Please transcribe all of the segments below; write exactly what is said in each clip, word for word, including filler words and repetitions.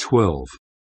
twelve.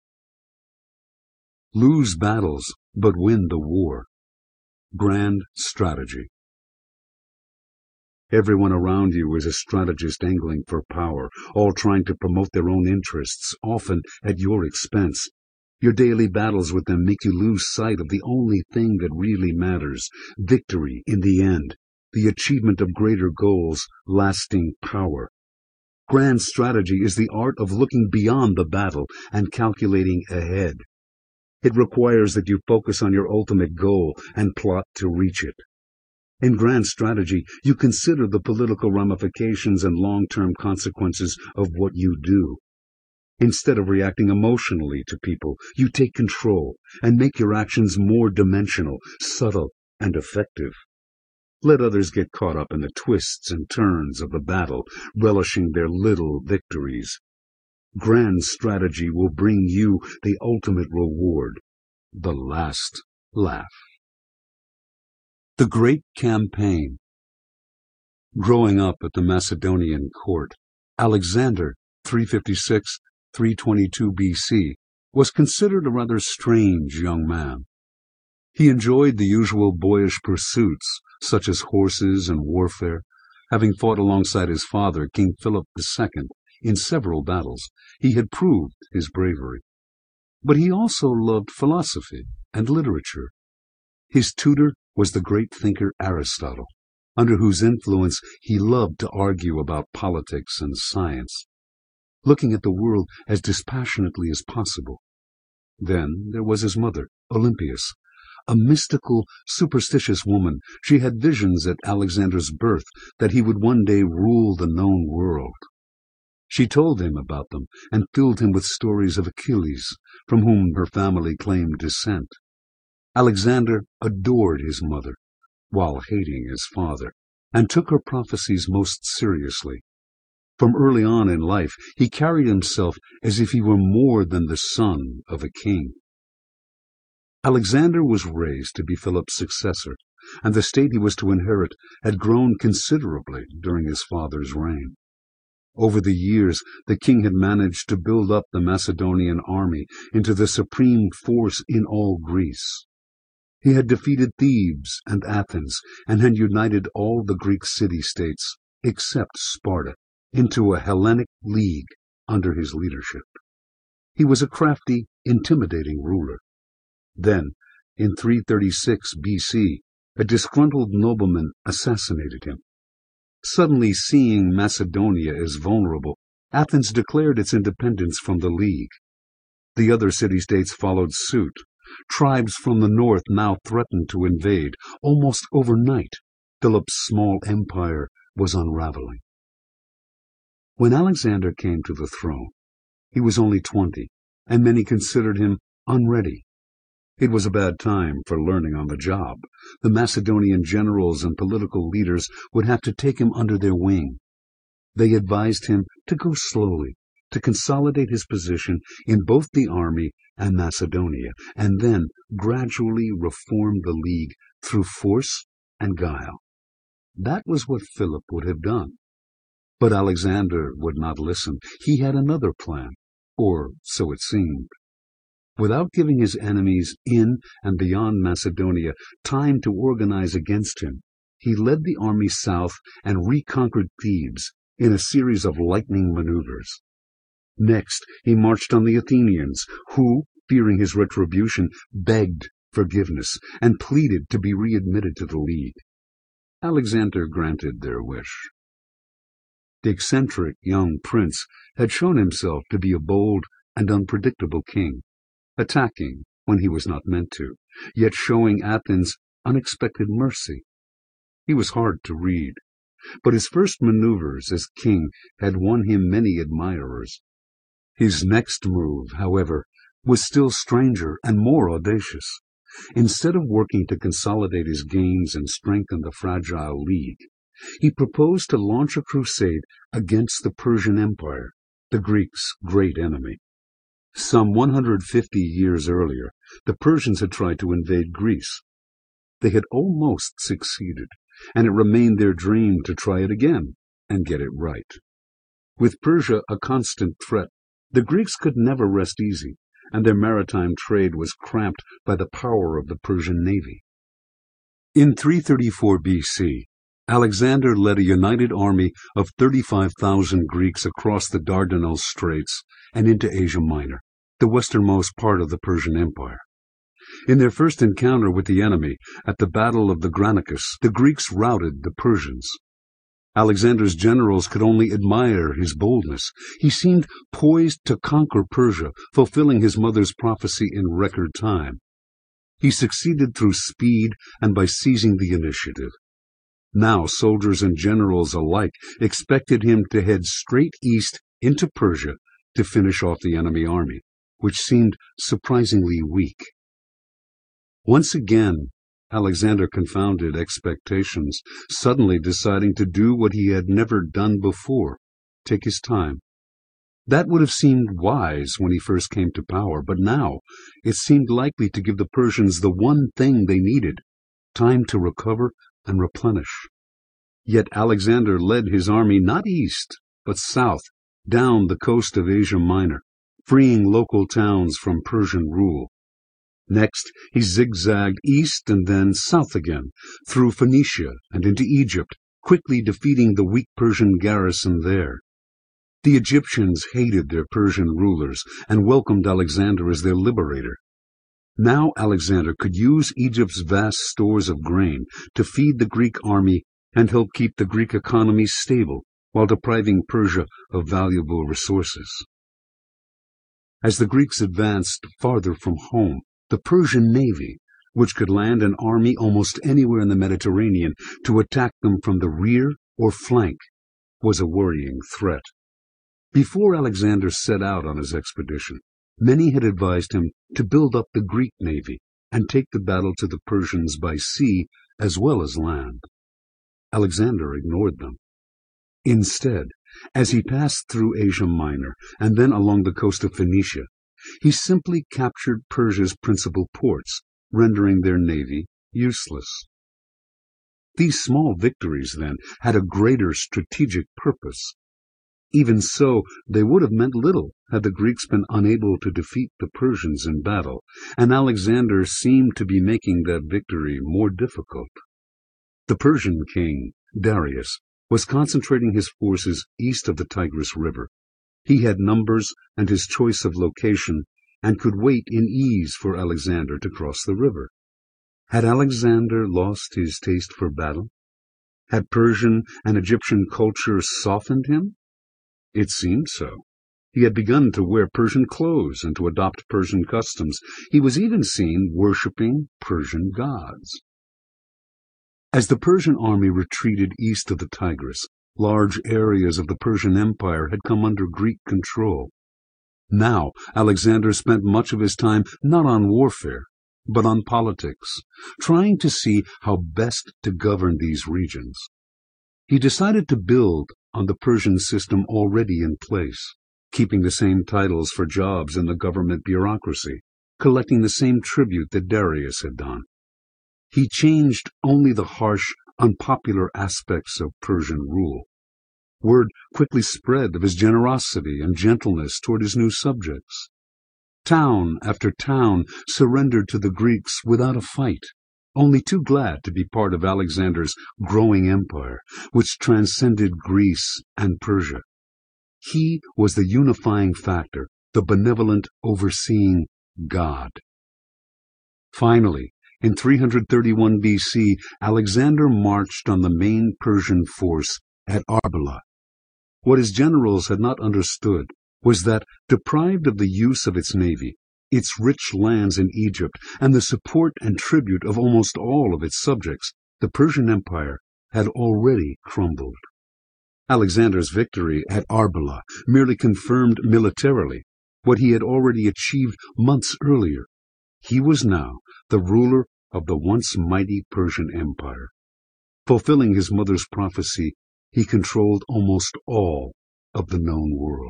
Lose battles, but win the war. Grand strategy. Everyone around you is a strategist angling for power, all trying to promote their own interests, often at your expense. Your daily battles with them make you lose sight of the only thing that really matters, victory in the end, the achievement of greater goals, lasting power. Grand strategy is the art of looking beyond the battle and calculating ahead. It requires that you focus on your ultimate goal and plot to reach it. In grand strategy, you consider the political ramifications and long-term consequences of what you do. Instead of reacting emotionally to people, you take control and make your actions more dimensional, subtle, and effective. Let others get caught up in the twists and turns of the battle, relishing their little victories. Grand strategy will bring you the ultimate reward, the last laugh. The Great Campaign. Growing up at the Macedonian court, Alexander, three fifty-six to three twenty-two B C, was considered a rather strange young man. He enjoyed the usual boyish pursuits, such as horses and warfare, having fought alongside his father, King Philip the Second, in several battles. He had proved his bravery. But he also loved philosophy and literature. His tutor was the great thinker Aristotle, under whose influence he loved to argue about politics and science, looking at the world as dispassionately as possible. Then there was his mother, Olympias, a mystical, superstitious woman. She had visions at Alexander's birth that he would one day rule the known world. She told him about them and filled him with stories of Achilles, from whom her family claimed descent. Alexander adored his mother, while hating his father, and took her prophecies most seriously. From early on in life, he carried himself as if he were more than the son of a king. Alexander was raised to be Philip's successor, and the state he was to inherit had grown considerably during his father's reign. Over the years, the king had managed to build up the Macedonian army into the supreme force in all Greece. He had defeated Thebes and Athens, and had united all the Greek city-states, except Sparta, into a Hellenic league under his leadership. He was a crafty, intimidating ruler. Then, in three thirty-six B C, a disgruntled nobleman assassinated him. Suddenly seeing Macedonia as vulnerable, Athens declared its independence from the League. The other city-states followed suit. Tribes from the north now threatened to invade. Almost overnight, Philip's small empire was unraveling. When Alexander came to the throne, he was only twenty, and many considered him unready. It was a bad time for learning on the job. The Macedonian generals and political leaders would have to take him under their wing. They advised him to go slowly, to consolidate his position in both the army and Macedonia, and then gradually reform the league through force and guile. That was what Philip would have done. But Alexander would not listen. He had another plan, or so it seemed. Without giving his enemies in and beyond Macedonia time to organize against him, he led the army south and reconquered Thebes in a series of lightning maneuvers. Next, he marched on the Athenians, who, fearing his retribution, begged forgiveness and pleaded to be readmitted to the League. Alexander granted their wish. The eccentric young prince had shown himself to be a bold and unpredictable king, attacking when he was not meant to, yet showing Athens unexpected mercy. He was hard to read, but his first maneuvers as king had won him many admirers. His next move, however, was still stranger and more audacious. Instead of working to consolidate his gains and strengthen the fragile league, he proposed to launch a crusade against the Persian Empire, the Greeks' great enemy. Some one hundred fifty years earlier, the Persians had tried to invade Greece. They had almost succeeded, and it remained their dream to try it again and get it right. With Persia a constant threat, The Greeks could never rest easy, and their maritime trade was cramped by the power of the Persian navy. In three thirty-four B C, Alexander led a united army of thirty-five thousand Greeks across the Dardanelles Straits and into Asia Minor, the westernmost part of the Persian Empire. In their first encounter with the enemy, at the Battle of the Granicus, the Greeks routed the Persians. Alexander's generals could only admire his boldness. He seemed poised to conquer Persia, fulfilling his mother's prophecy in record time. He succeeded through speed and by seizing the initiative. Now soldiers and generals alike expected him to head straight east into Persia to finish off the enemy army, which seemed surprisingly weak. Once again, Alexander confounded expectations, suddenly deciding to do what he had never done before, take his time. That would have seemed wise when he first came to power, but now it seemed likely to give the Persians the one thing they needed, time to recover and replenish. Yet Alexander led his army not east, but south, down the coast of Asia Minor, freeing local towns from Persian rule. Next, he zigzagged east and then south again, through Phoenicia and into Egypt, quickly defeating the weak Persian garrison there. The Egyptians hated their Persian rulers and welcomed Alexander as their liberator. Now Alexander could use Egypt's vast stores of grain to feed the Greek army and help keep the Greek economy stable while depriving Persia of valuable resources. As the Greeks advanced farther from home, the Persian navy, which could land an army almost anywhere in the Mediterranean to attack them from the rear or flank, was a worrying threat. Before Alexander set out on his expedition, many had advised him to build up the Greek navy and take the battle to the Persians by sea as well as land. Alexander ignored them. Instead, as he passed through Asia Minor and then along the coast of Phoenicia, he simply captured Persia's principal ports, rendering their navy useless. These small victories, then, had a greater strategic purpose. Even so, they would have meant little had the Greeks been unable to defeat the Persians in battle, and Alexander seemed to be making that victory more difficult. The Persian king, Darius, was concentrating his forces east of the Tigris River. He had numbers and his choice of location, and could wait in ease for Alexander to cross the river. Had Alexander lost his taste for battle? Had Persian and Egyptian culture softened him? It seemed so. He had begun to wear Persian clothes and to adopt Persian customs. He was even seen worshipping Persian gods. As the Persian army retreated east of the Tigris, large areas of the Persian Empire had come under Greek control. Now Alexander spent much of his time not on warfare, but on politics, trying to see how best to govern these regions. He decided to build on the Persian system already in place, keeping the same titles for jobs in the government bureaucracy, collecting the same tribute that Darius had done. He changed only the harsh, unpopular aspects of Persian rule. Word quickly spread of his generosity and gentleness toward his new subjects. Town after town surrendered to the Greeks without a fight, only too glad to be part of Alexander's growing empire, which transcended Greece and Persia. He was the unifying factor, the benevolent, overseeing God. Finally, in three thirty-one B C, Alexander marched on the main Persian force at Arbela. What his generals had not understood was that, deprived of the use of its navy, its rich lands in Egypt, and the support and tribute of almost all of its subjects, the Persian Empire had already crumbled. Alexander's victory at Arbela merely confirmed militarily what he had already achieved months earlier. He was now the ruler of the once mighty Persian Empire. Fulfilling his mother's prophecy, he controlled almost all of the known world.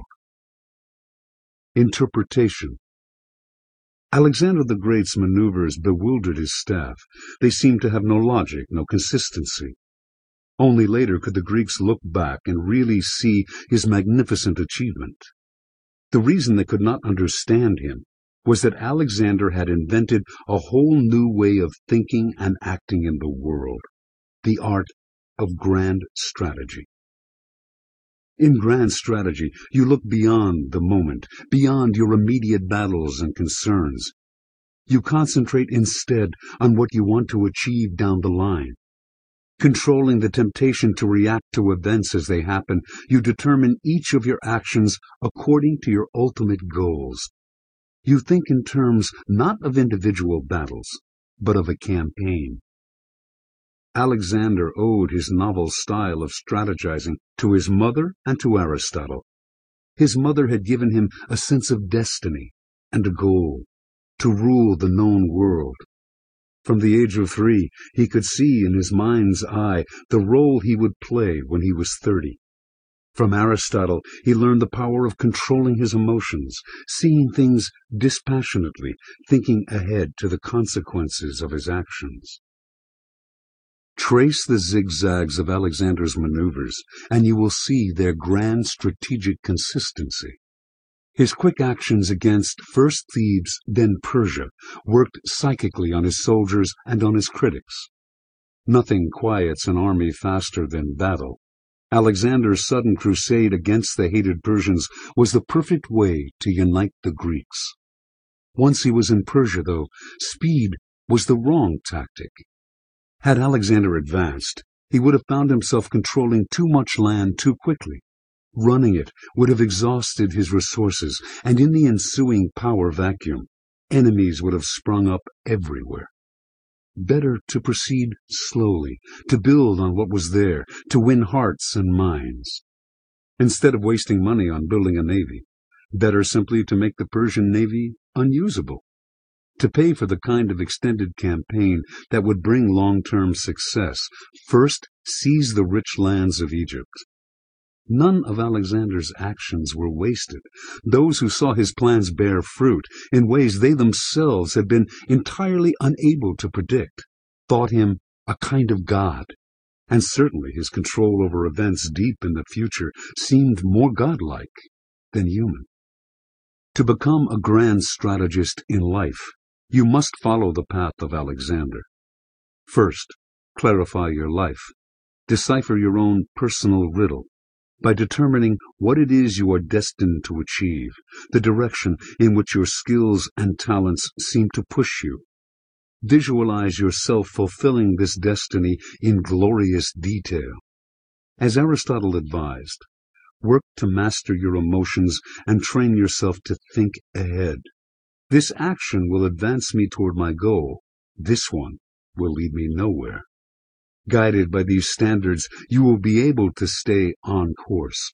Interpretation. Alexander the Great's maneuvers bewildered his staff. They seemed to have no logic, no consistency. Only later could the Greeks look back and really see his magnificent achievement. The reason they could not understand him was that Alexander had invented a whole new way of thinking and acting in the world, the art of grand strategy. In grand strategy, you look beyond the moment, beyond your immediate battles and concerns. You concentrate instead on what you want to achieve down the line. Controlling the temptation to react to events as they happen, you determine each of your actions according to your ultimate goals. You think in terms not of individual battles, but of a campaign. Alexander owed his novel style of strategizing to his mother and to Aristotle. His mother had given him a sense of destiny and a goal, to rule the known world. From the age of three, he could see in his mind's eye the role he would play when he was thirty. From Aristotle, he learned the power of controlling his emotions, seeing things dispassionately, thinking ahead to the consequences of his actions. Trace the zigzags of Alexander's maneuvers, and you will see their grand strategic consistency. His quick actions against first Thebes, then Persia, worked psychically on his soldiers and on his critics. Nothing quiets an army faster than battle. Alexander's sudden crusade against the hated Persians was the perfect way to unite the Greeks. Once he was in Persia, though, speed was the wrong tactic. Had Alexander advanced, he would have found himself controlling too much land too quickly. Running it would have exhausted his resources, and in the ensuing power vacuum, enemies would have sprung up everywhere. Better to proceed slowly, to build on what was there, to win hearts and minds. Instead of wasting money on building a navy, better simply to make the Persian navy unusable. To pay for the kind of extended campaign that would bring long-term success, first seize the rich lands of Egypt. None of Alexander's actions were wasted. Those who saw his plans bear fruit in ways they themselves had been entirely unable to predict, thought him a kind of god, and certainly his control over events deep in the future seemed more godlike than human. To become a grand strategist in life, you must follow the path of Alexander. First, clarify your life. Decipher your own personal riddle by determining what it is you are destined to achieve, the direction in which your skills and talents seem to push you. Visualize yourself fulfilling this destiny in glorious detail. As Aristotle advised, work to master your emotions and train yourself to think ahead. This action will advance me toward my goal. This one will lead me nowhere. Guided by these standards, you will be able to stay on course.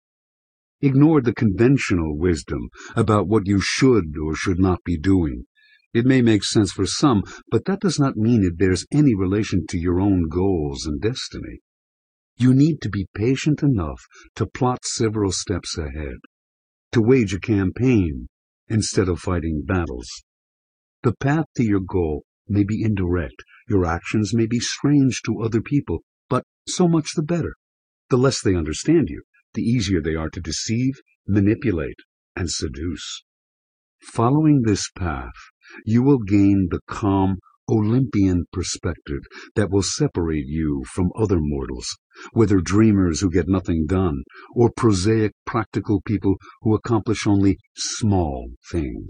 Ignore the conventional wisdom about what you should or should not be doing. It may make sense for some, but that does not mean it bears any relation to your own goals and destiny. You need to be patient enough to plot several steps ahead, to wage a campaign instead of fighting battles. The path to your goal may be indirect. Your actions may be strange to other people, but so much the better. The less they understand you, the easier they are to deceive, manipulate, and seduce. Following this path, you will gain the calm, Olympian perspective that will separate you from other mortals, whether dreamers who get nothing done, or prosaic, practical people who accomplish only small things.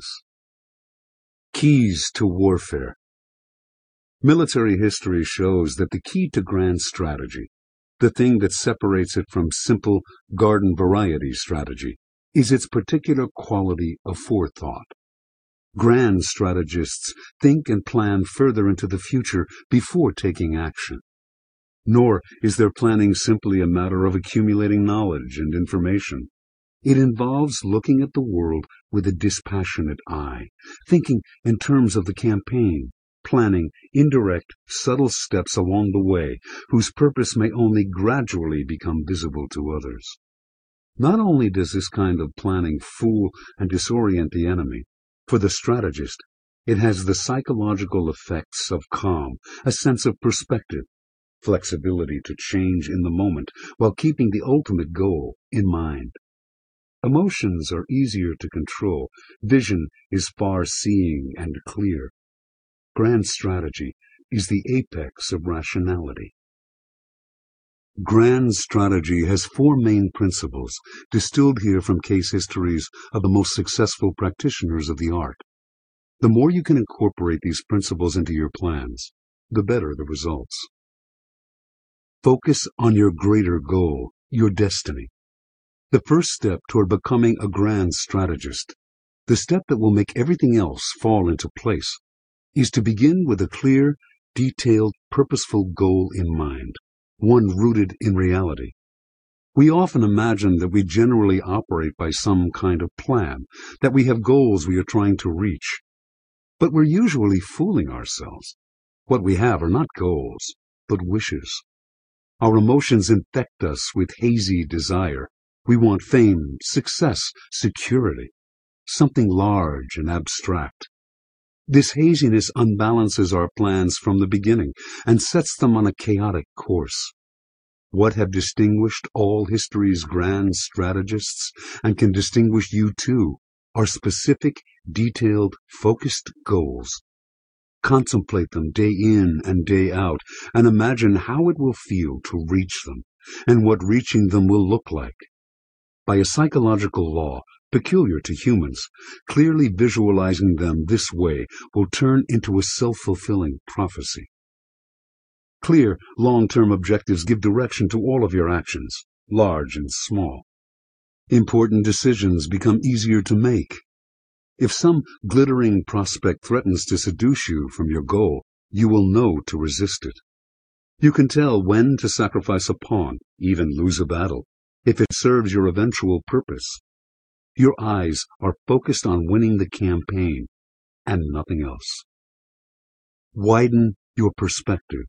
Keys to warfare. Military history shows that the key to grand strategy, the thing that separates it from simple garden variety strategy, is its particular quality of forethought. Grand strategists think and plan further into the future before taking action. Nor is their planning simply a matter of accumulating knowledge and information. It involves looking at the world with a dispassionate eye, thinking in terms of the campaign, planning indirect, subtle steps along the way, whose purpose may only gradually become visible to others. Not only does this kind of planning fool and disorient the enemy, for the strategist, it has the psychological effects of calm, a sense of perspective, flexibility to change in the moment while keeping the ultimate goal in mind. Emotions are easier to control. Vision is far-seeing and clear. Grand strategy is the apex of rationality. Grand strategy has four main principles, distilled here from case histories of the most successful practitioners of the art. The more you can incorporate these principles into your plans, the better the results. Focus on your greater goal, your destiny. The first step toward becoming a grand strategist, the step that will make everything else fall into place, is to begin with a clear, detailed, purposeful goal in mind, one rooted in reality. We often imagine that we generally operate by some kind of plan, that we have goals we are trying to reach. But we're usually fooling ourselves. What we have are not goals, but wishes. Our emotions infect us with hazy desire. We want fame, success, security, something large and abstract. This haziness unbalances our plans from the beginning and sets them on a chaotic course. What have distinguished all history's grand strategists, and can distinguish you too, are specific, detailed, focused goals. Contemplate them day in and day out, and imagine how it will feel to reach them, and what reaching them will look like. By a psychological law peculiar to humans, clearly visualizing them this way will turn into a self-fulfilling prophecy. Clear, long-term objectives give direction to all of your actions, large and small. Important decisions become easier to make. If some glittering prospect threatens to seduce you from your goal, you will know to resist it. You can tell when to sacrifice a pawn, even lose a battle, if it serves your eventual purpose. Your eyes are focused on winning the campaign and nothing else. Widen your perspective.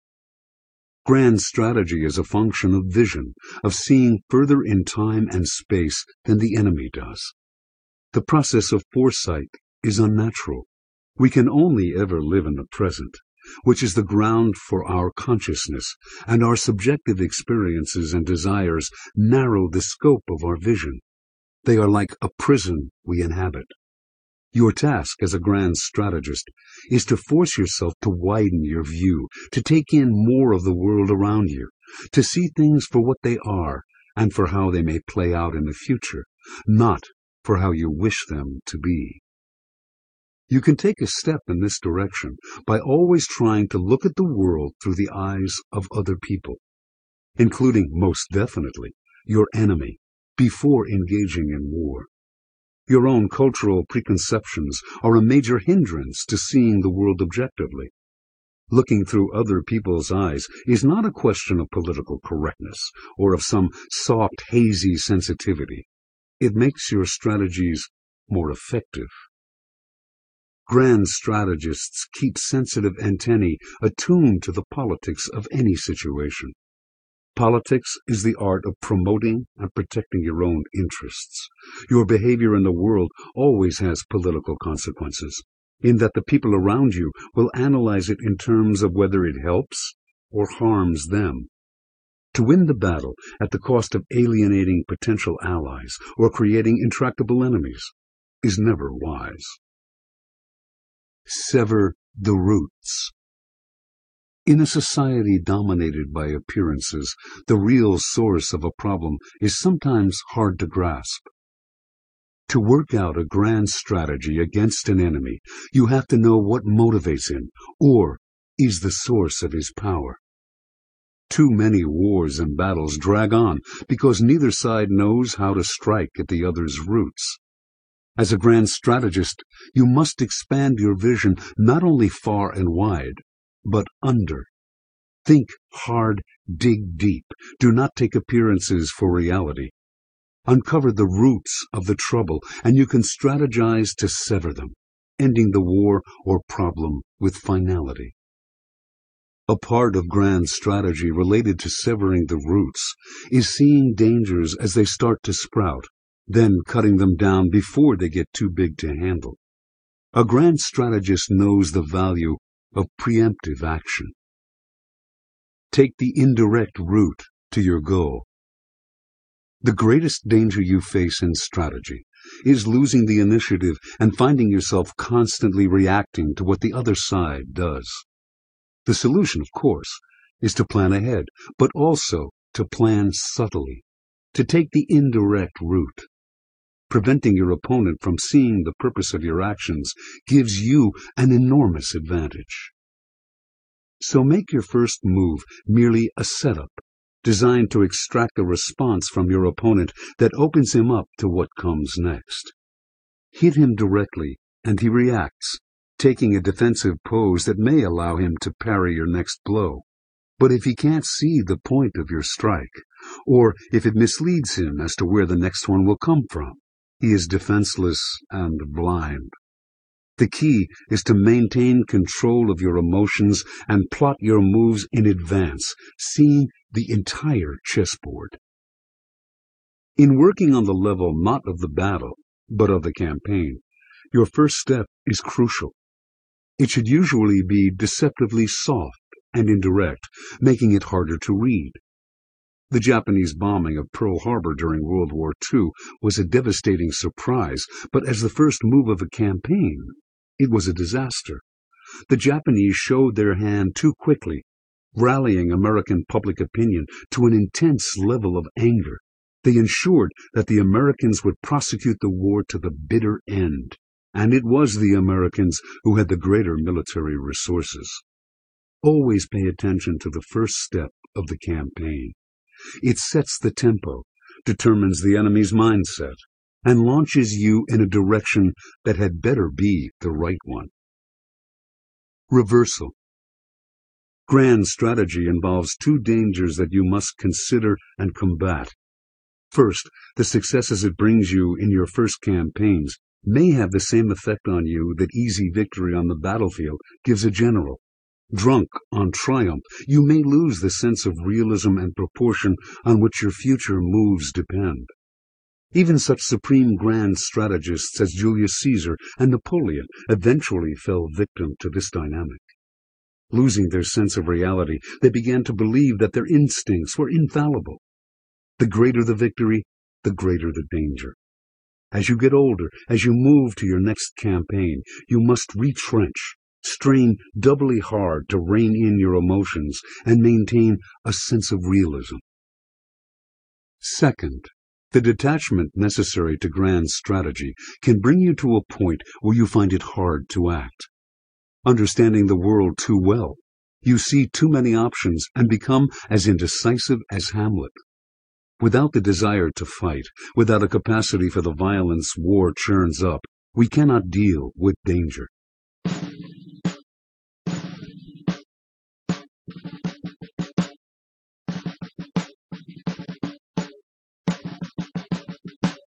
Grand strategy is a function of vision, of seeing further in time and space than the enemy does. The process of foresight is unnatural. We can only ever live in the present, which is the ground for our consciousness, and our subjective experiences and desires narrow the scope of our vision. They are like a prison we inhabit. Your task as a grand strategist is to force yourself to widen your view, to take in more of the world around you, to see things for what they are and for how they may play out in the future, not for how you wish them to be. You can take a step in this direction by always trying to look at the world through the eyes of other people, including, most definitely, your enemy, before engaging in war. Your own cultural preconceptions are a major hindrance to seeing the world objectively. Looking through other people's eyes is not a question of political correctness or of some soft, hazy sensitivity. It makes your strategies more effective. Grand strategists keep sensitive antennae attuned to the politics of any situation. Politics is the art of promoting and protecting your own interests. Your behavior in the world always has political consequences, in that the people around you will analyze it in terms of whether it helps or harms them. To win the battle at the cost of alienating potential allies or creating intractable enemies is never wise. Sever the roots. In a society dominated by appearances, the real source of a problem is sometimes hard to grasp. To work out a grand strategy against an enemy, you have to know what motivates him, or is the source of his power. Too many wars and battles drag on because neither side knows how to strike at the other's roots. As a grand strategist, you must expand your vision not only far and wide, but under. Think hard, dig deep. Do not take appearances for reality. Uncover the roots of the trouble, and you can strategize to sever them, ending the war or problem with finality. A part of grand strategy related to severing the roots is seeing dangers as they start to sprout, then cutting them down before they get too big to handle. A grand strategist knows the value of preemptive action. Take the indirect route to your goal. The greatest danger you face in strategy is losing the initiative and finding yourself constantly reacting to what the other side does. The solution, of course, is to plan ahead, but also to plan subtly, to take the indirect route. Preventing your opponent from seeing the purpose of your actions gives you an enormous advantage. So make your first move merely a setup, designed to extract a response from your opponent that opens him up to what comes next. Hit him directly, and he reacts, taking a defensive pose that may allow him to parry your next blow. But if he can't see the point of your strike, or if it misleads him as to where the next one will come from, he is defenseless and blind. The key is to maintain control of your emotions and plot your moves in advance, seeing the entire chessboard. In working on the level not of the battle, but of the campaign, your first step is crucial. It should usually be deceptively soft and indirect, making it harder to read. The Japanese bombing of Pearl Harbor during World War Two was a devastating surprise, but as the first move of a campaign, it was a disaster. The Japanese showed their hand too quickly, rallying American public opinion to an intense level of anger. They ensured that the Americans would prosecute the war to the bitter end, and it was the Americans who had the greater military resources. Always pay attention to the first step of the campaign. It sets the tempo, determines the enemy's mindset, and launches you in a direction that had better be the right one. Reversal. Grand strategy involves two dangers that you must consider and combat. First, the successes it brings you in your first campaigns may have the same effect on you that easy victory on the battlefield gives a general. Drunk on triumph, you may lose the sense of realism and proportion on which your future moves depend. Even such supreme grand strategists as Julius Caesar and Napoleon eventually fell victim to this dynamic. Losing their sense of reality, they began to believe that their instincts were infallible. The greater the victory, the greater the danger. As you get older, as you move to your next campaign, you must retrench, strain doubly hard to rein in your emotions and maintain a sense of realism. Second, the detachment necessary to grand strategy can bring you to a point where you find it hard to act. Understanding the world too well, you see too many options and become as indecisive as Hamlet. Without the desire to fight, without a capacity for the violence war churns up, we cannot deal with danger.